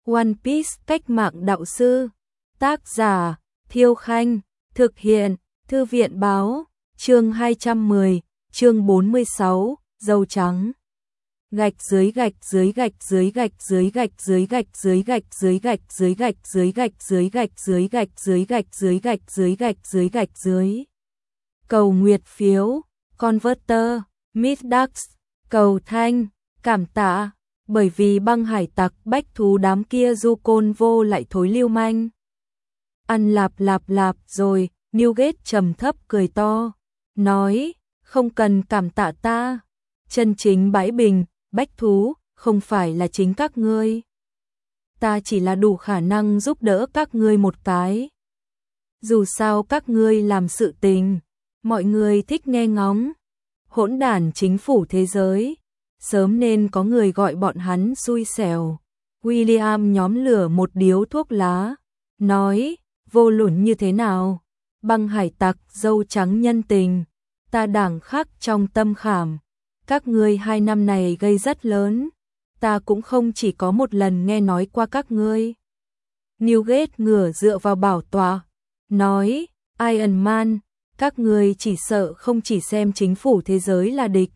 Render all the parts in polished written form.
One Piece cách mạng đạo sư. Tác giả Thiêu Khanh. Thực hiện Thư viện báo. Chương 210, chương 46, dâu trắng. Gạch dưới gạch dưới gạch dưới gạch dưới gạch dưới gạch dưới gạch dưới gạch dưới gạch dưới gạch dưới gạch dưới gạch dưới gạch dưới gạch dưới gạch dưới gạch dưới. Cầu nguyệt phiếu, Converter, Middax, cầu thanh, cảm tạ, bởi vì băng hải tặc bách thú đám kia du côn vô lại thối lưu manh. Ăn lạp lạp lạp rồi, Newgate trầm thấp cười to, nói, không cần cảm tạ ta, chân chính bãi bình, bách thú, không phải là chính các ngươi. Ta chỉ là đủ khả năng giúp đỡ các ngươi một cái. Dù sao các ngươi làm sự tình, mọi người thích nghe ngóng. Hỗn đản chính phủ thế giới, sớm nên có người gọi bọn hắn xui xẻo. William nhóm lửa một điếu thuốc lá, nói, vô luận như thế nào, băng hải tặc dâu trắng nhân tình, ta đảng khắc trong tâm khảm. Các ngươi 2 năm này gây rất lớn, ta cũng không chỉ có một lần nghe nói qua các ngươi. Newgate ngửa dựa vào bảo tọa, nói, Iron Man, các ngươi chỉ sợ không chỉ xem chính phủ thế giới là địch.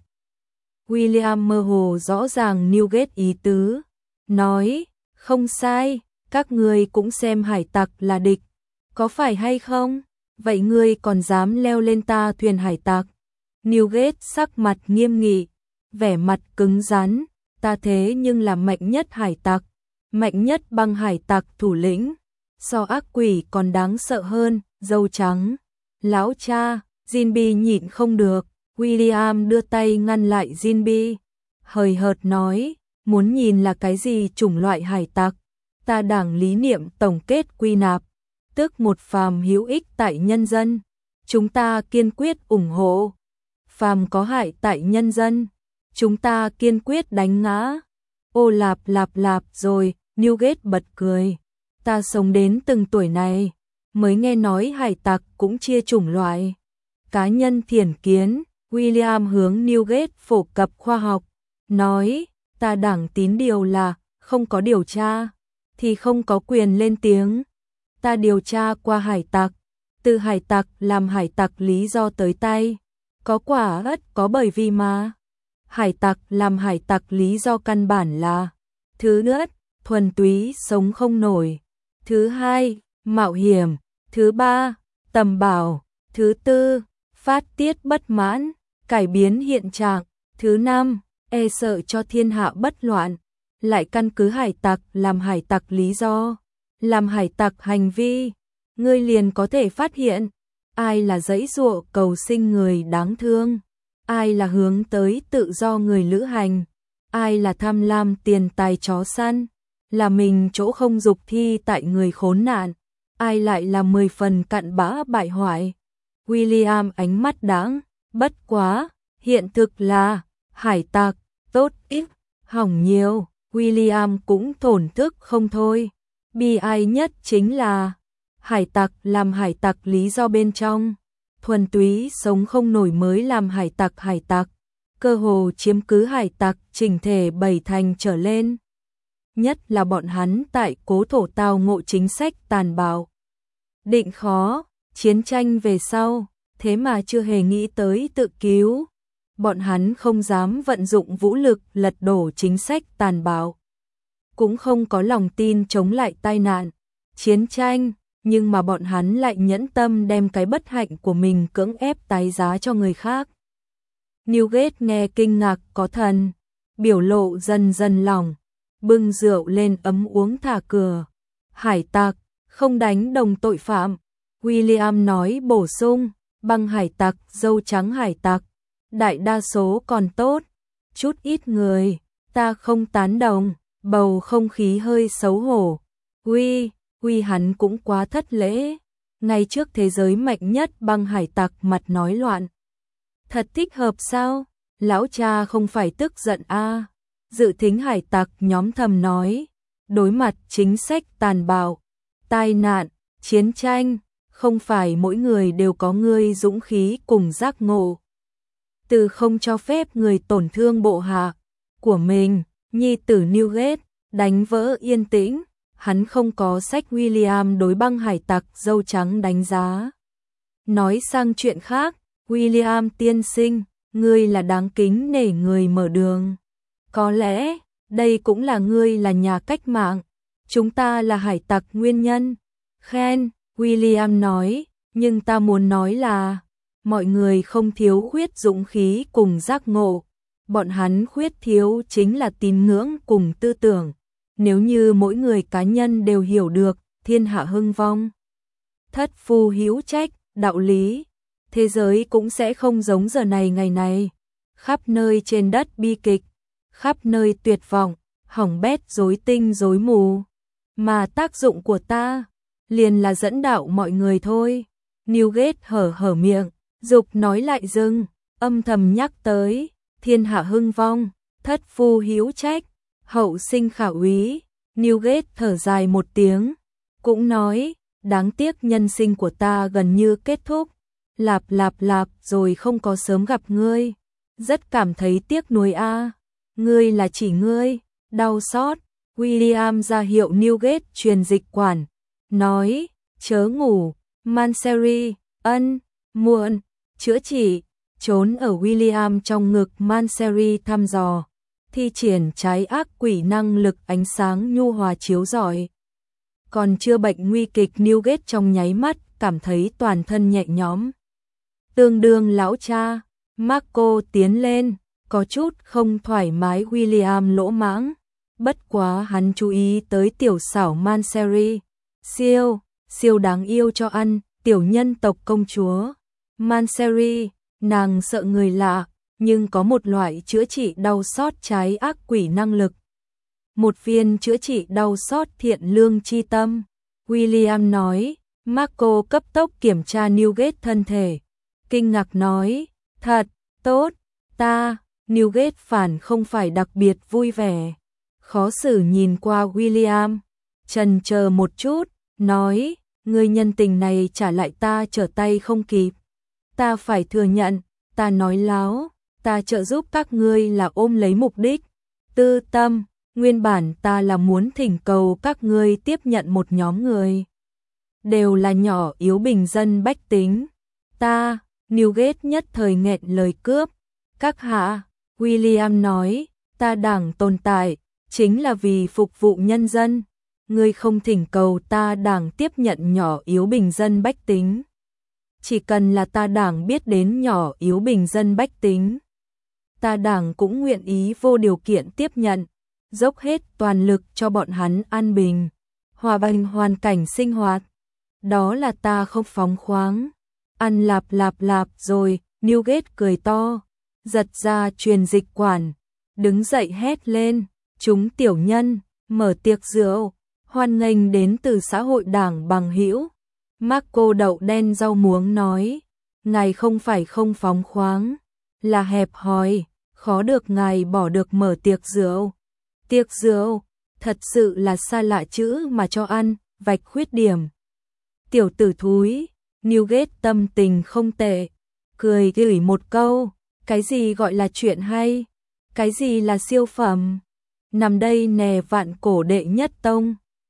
William mơ hồ rõ ràng Newgate ý tứ, nói, không sai, các ngươi cũng xem hải tặc là địch, có phải hay không? Vậy ngươi còn dám leo lên ta thuyền hải tặc? Newgate sắc mặt nghiêm nghị, vẻ mặt cứng rắn, ta thế nhưng là mạnh nhất hải tặc, mạnh nhất băng hải tặc thủ lĩnh, so ác quỷ còn đáng sợ hơn, dâu trắng. Lão cha, Jinbe nhịn không được, William đưa tay ngăn lại Jinbe, hời hợt nói, muốn nhìn là cái gì chủng loại hải tặc, ta đảng lý niệm tổng kết quy nạp, tức một phàm hữu ích tại nhân dân, chúng ta kiên quyết ủng hộ, phàm có hại tại nhân dân, chúng ta kiên quyết đánh ngã. Ô lạp lạp lạp rồi, Newgate bật cười, ta sống đến từng tuổi này, mới nghe nói hải tặc cũng chia chủng loại. Cá nhân thiển kiến, William hướng Newgate phổ cập khoa học, nói, ta đảng tín điều là, không có điều tra, thì không có quyền lên tiếng. Ta điều tra qua hải tặc, từ hải tặc làm hải tặc lý do tới tay, có quả ất có bởi vì mà. Hải tặc làm hải tặc lý do căn bản là, thứ nhất, thuần túy sống không nổi, thứ hai, mạo hiểm, thứ ba, tầm bảo, thứ tư, phát tiết bất mãn, cải biến hiện trạng, thứ năm, e sợ cho thiên hạ bất loạn, lại căn cứ hải tặc làm hải tặc lý do, làm hải tặc hành vi, ngươi liền có thể phát hiện, ai là giãy giụa cầu sinh người đáng thương, ai là hướng tới tự do người lữ hành, ai là tham lam tiền tài chó săn, là mình chỗ không dục thi tại người khốn nạn, ai lại là 10 phần cặn bã bại hoại. William ánh mắt đãng, bất quá, hiện thực là, hải tặc, tốt ít, hỏng nhiều, William cũng thổn thức không thôi. Bi ai nhất chính là, hải tặc làm hải tặc lý do bên trong, thuần túy sống không nổi mới làm hải tặc, cơ hồ chiếm cứ hải tặc chỉnh thể 7 thành trở lên. Nhất là bọn hắn tại cố thổ tao ngộ chính sách tàn bạo. Định khó, chiến tranh về sau, thế mà chưa hề nghĩ tới tự cứu. Bọn hắn không dám vận dụng vũ lực lật đổ chính sách tàn bạo. Cũng không có lòng tin chống lại tai nạn, chiến tranh, nhưng mà bọn hắn lại nhẫn tâm đem cái bất hạnh của mình cưỡng ép tái giá cho người khác. Newgate nghe kinh ngạc có thần, biểu lộ dần dần lỏng, bưng rượu lên ấm uống thả cửa. Hải tặc, không đánh đồng tội phạm. William nói bổ sung, băng hải tặc, dâu trắng hải tặc, đại đa số còn tốt, chút ít người, ta không tán đồng, bầu không khí hơi xấu hổ. Huy hắn cũng quá thất lễ, ngay trước thế giới mạnh nhất băng hải tặc mặt nói loạn. Thật thích hợp sao? Lão cha không phải tức giận a? Dự thính hải tặc nhóm thầm nói, đối mặt chính sách tàn bạo, tai nạn, chiến tranh, không phải mỗi người đều có ngươi dũng khí cùng giác ngộ. Từ không cho phép người tổn thương bộ hạ của mình, nhi tử Newgate đánh vỡ yên tĩnh, hắn không có sách William đối băng hải tặc dâu trắng đánh giá. Nói sang chuyện khác, William tiên sinh, ngươi là đáng kính nể người mở đường. Có lẽ, đây cũng là ngươi là nhà cách mạng, chúng ta là hải tặc nguyên nhân. Khen, William nói, nhưng ta muốn nói là, mọi người không thiếu khuyết dũng khí cùng giác ngộ, bọn hắn khuyết thiếu chính là tín ngưỡng cùng tư tưởng. Nếu như mỗi người cá nhân đều hiểu được thiên hạ hưng vong, thất phu hữu trách, đạo lý, thế giới cũng sẽ không giống giờ này ngày này. Khắp nơi trên đất bi kịch, khắp nơi tuyệt vọng, hỏng bét rối tinh rối mù. Mà tác dụng của ta liền là dẫn đạo mọi người thôi. Newgate hở miệng, dục nói lại dừng, âm thầm nhắc tới, thiên hạ hưng vong, thất phu hữu trách, hậu sinh khả úy. Newgate thở dài một tiếng, cũng nói, đáng tiếc nhân sinh của ta gần như kết thúc, lạp rồi không có sớm gặp ngươi, rất cảm thấy tiếc nuối a. Ngươi là chỉ ngươi, đau xót. William ra hiệu Newgate truyền dịch quản, nói, chớ ngủ, Manseri, muộn, chữa trị, trốn ở William trong ngực Manseri thăm dò, thi triển trái ác quỷ năng lực ánh sáng nhu hòa chiếu rọi. Còn chưa bệnh nguy kịch Newgate trong nháy mắt cảm thấy toàn thân nhẹ nhõm. Tương đương lão cha, Marco tiến lên, có chút không thoải mái William lỗ mãng. Bất quá hắn chú ý tới tiểu xảo Manseri, siêu đáng yêu cho ăn, tiểu nhân tộc công chúa. Manseri, nàng sợ người lạ, nhưng có một loại chữa trị đau xót trái ác quỷ năng lực. Một viên chữa trị đau xót thiện lương chi tâm. William nói, Marco cấp tốc kiểm tra Newgate thân thể. Kinh ngạc nói, thật, tốt, Newgate phản không phải đặc biệt vui vẻ. Khó xử nhìn qua William, chần chờ một chút, nói, người nhân tình này trả lại ta trở tay không kịp. Ta phải thừa nhận, ta nói láo, ta trợ giúp các ngươi là ôm lấy mục đích tư tâm, nguyên bản ta là muốn thỉnh cầu các ngươi tiếp nhận một nhóm người. Đều là nhỏ yếu bình dân bách tính. Newgate nhất thời nghẹn lời cướp. Các hạ, William nói, ta đảng tồn tại, chính là vì phục vụ nhân dân. Ngươi không thỉnh cầu ta đảng tiếp nhận nhỏ yếu bình dân bách tính. Chỉ cần là ta đảng biết đến nhỏ yếu bình dân bách tính, ta đảng cũng nguyện ý vô điều kiện tiếp nhận, dốc hết toàn lực cho bọn hắn an bình, hòa bình hoàn cảnh sinh hoạt. Đó là ta không phóng khoáng. Ăn lạp rồi, Newgate cười to, giật ra truyền dịch quản, đứng dậy hét lên, chúng tiểu nhân, mở tiệc rượu, hoan nghênh đến từ xã hội đảng bằng hữu. Marco đậu đen rau muống nói, ngài không phải không phóng khoáng, là hẹp hòi, khó được ngài bỏ được mở tiệc rượu. Tiệc rượu, thật sự là xa lạ chữ mà cho ăn, vạch khuyết điểm. Tiểu tử thúi, Newgate tâm tình không tệ, cười gửi một câu, cái gì gọi là chuyện hay, cái gì là siêu phẩm, nằm đây nè vạn cổ đệ nhất tông.